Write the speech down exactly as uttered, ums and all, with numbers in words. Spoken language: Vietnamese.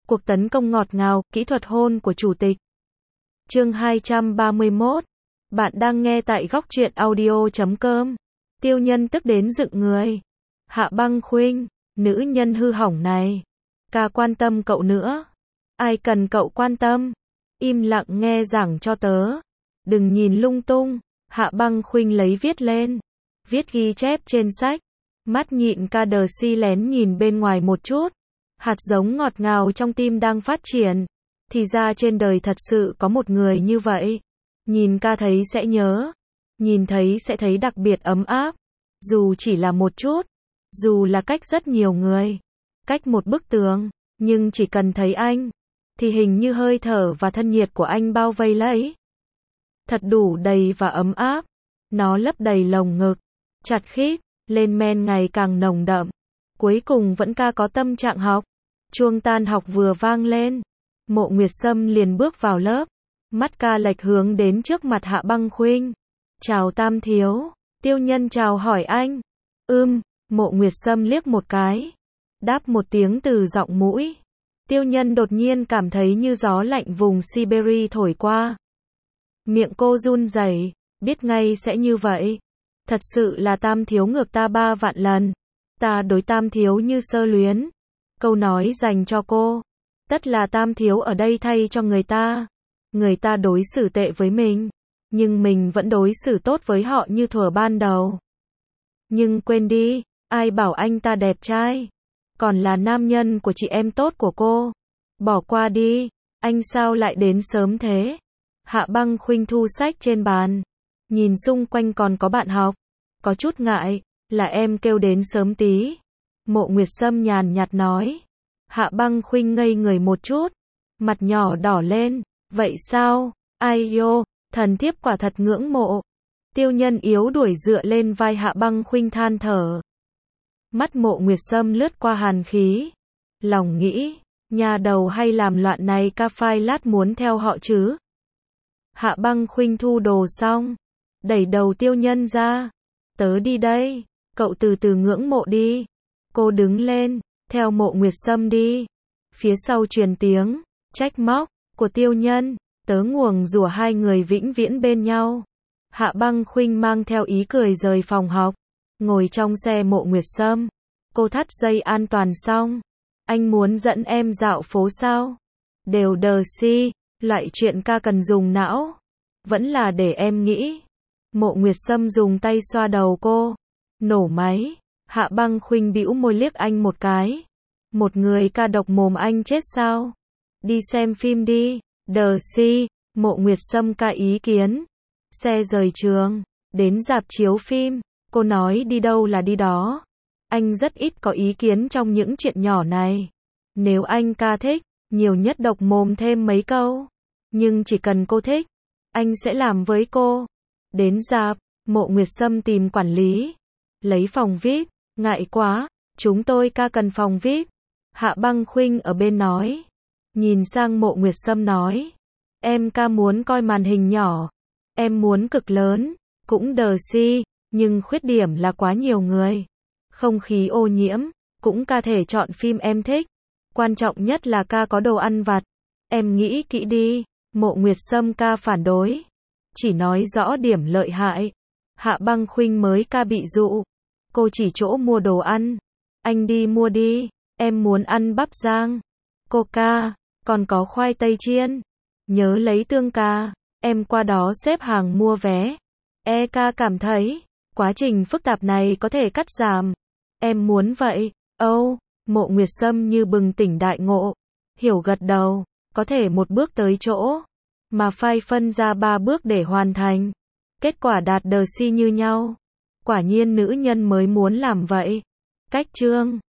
Cuộc tấn công ngọt ngào, kỹ thuật hôn của chủ tịch. Chương hai trăm ba mươi mốt. Bạn đang nghe tại góc truyện audio chấm com. Tiêu Nhân tức đến dựng người. Hạ Băng Khuynh, nữ nhân hư hỏng này. Ca quan tâm cậu nữa. Ai cần cậu quan tâm? Im lặng nghe giảng cho tớ. Đừng nhìn lung tung. Hạ Băng Khuynh lấy viết lên. Viết ghi chép trên sách. Mắt nhịn ca đờ si lén nhìn bên ngoài một chút. Hạt giống ngọt ngào trong tim đang phát triển. Thì ra trên đời thật sự có một người như vậy. Nhìn ca thấy sẽ nhớ. Nhìn thấy sẽ thấy đặc biệt ấm áp. Dù chỉ là một chút. Dù là cách rất nhiều người. Cách một bức tường. Nhưng chỉ cần thấy anh. Thì hình như hơi thở và thân nhiệt của anh bao vây lấy. Thật đủ đầy và ấm áp. Nó lấp đầy lồng ngực. Chặt khít. Lên men ngày càng nồng đậm. Cuối cùng vẫn ca có tâm trạng học. Chuông tan học vừa vang lên. Mộ Nguyệt Sâm liền bước vào lớp. Mắt ca lệch hướng đến trước mặt Hạ Băng Khuynh. Chào Tam thiếu. Tiêu Nhân chào hỏi anh. Ưm, Mộ Nguyệt Sâm liếc một cái. Đáp một tiếng từ giọng mũi. Tiêu Nhân đột nhiên cảm thấy như gió lạnh vùng Siberia thổi qua. Miệng cô run rẩy, biết ngay sẽ như vậy. Thật sự là Tam thiếu ngược ta ba vạn lần. Ta đối Tam thiếu như sơ luyến. Câu nói dành cho cô. Tất là Tam thiếu ở đây thay cho người ta. Người ta đối xử tệ với mình. Nhưng mình vẫn đối xử tốt với họ như thuở ban đầu. Nhưng quên đi, ai bảo anh ta đẹp trai. Còn là nam nhân của chị em tốt của cô. Bỏ qua đi, anh sao lại đến sớm thế? Hạ Băng Khuynh thu sách trên bàn. Nhìn xung quanh còn có bạn học. Có chút ngại, là em kêu đến sớm tí. Mộ Nguyệt Sâm nhàn nhạt nói. Hạ Băng Khuynh ngây người một chút. Mặt nhỏ đỏ lên. Vậy sao? Ai yo, thần thiếp quả thật ngưỡng mộ. Tiêu Nhân yếu đuổi dựa lên vai Hạ Băng Khuynh than thở. Mắt Mộ Nguyệt Sâm lướt qua hàn khí. Lòng nghĩ, nhà đầu hay làm loạn này ca phai lát muốn theo họ chứ? Hạ Băng Khuynh thu đồ xong. Đẩy đầu Tiêu Nhân ra. Tớ đi đây, cậu từ từ ngưỡng mộ đi. Cô đứng lên, theo Mộ Nguyệt Sâm đi. Phía sau truyền tiếng, trách móc, của Tiêu Nhân. Tớ nguồng rủa hai người vĩnh viễn bên nhau. Hạ Băng Khuynh mang theo ý cười rời phòng học. Ngồi trong xe Mộ Nguyệt Sâm. Cô thắt dây an toàn xong. Anh muốn dẫn em dạo phố sao? Đều đờ si, loại chuyện ca cần dùng não. Vẫn là để em nghĩ. Mộ Nguyệt Sâm dùng tay xoa đầu cô. Nổ máy. Hạ Băng Khuynh bĩu môi liếc anh một cái. Một người ca độc mồm anh chết sao? Đi xem phim đi. Đờ si. Mộ Nguyệt Sâm ca ý kiến. Xe rời trường. Đến rạp chiếu phim. Cô nói đi đâu là đi đó. Anh rất ít có ý kiến trong những chuyện nhỏ này. Nếu anh ca thích, nhiều nhất độc mồm thêm mấy câu. Nhưng chỉ cần cô thích, anh sẽ làm với cô. Đến rạp, Mộ Nguyệt Sâm tìm quản lý. Lấy phòng vi ai pi, ngại quá, chúng tôi ca cần phòng vi ai pi. Hạ Băng Khuynh ở bên nói. Nhìn sang Mộ Nguyệt Sâm nói. Em ca muốn coi màn hình nhỏ. Em muốn cực lớn, cũng đờ si, nhưng khuyết điểm là quá nhiều người. Không khí ô nhiễm, cũng ca thể chọn phim em thích. Quan trọng nhất là ca có đồ ăn vặt. Em nghĩ kỹ đi. Mộ Nguyệt Sâm ca phản đối. Chỉ nói rõ điểm lợi hại. Hạ Băng Khuynh mới ca bị dụ. Cô chỉ chỗ mua đồ ăn. Anh đi mua đi. Em muốn ăn bắp rang. Cô ca, còn có khoai tây chiên. Nhớ lấy tương ca. Em qua đó xếp hàng mua vé. E ca cảm thấy, quá trình phức tạp này có thể cắt giảm. Em muốn vậy. Âu, oh, Mộ Nguyệt Sâm như bừng tỉnh đại ngộ. Hiểu gật đầu. Có thể một bước tới chỗ. Mà phai phân ra ba bước để hoàn thành. Kết quả đạt đờ si như nhau. Quả nhiên nữ nhân mới muốn làm vậy. Cách chương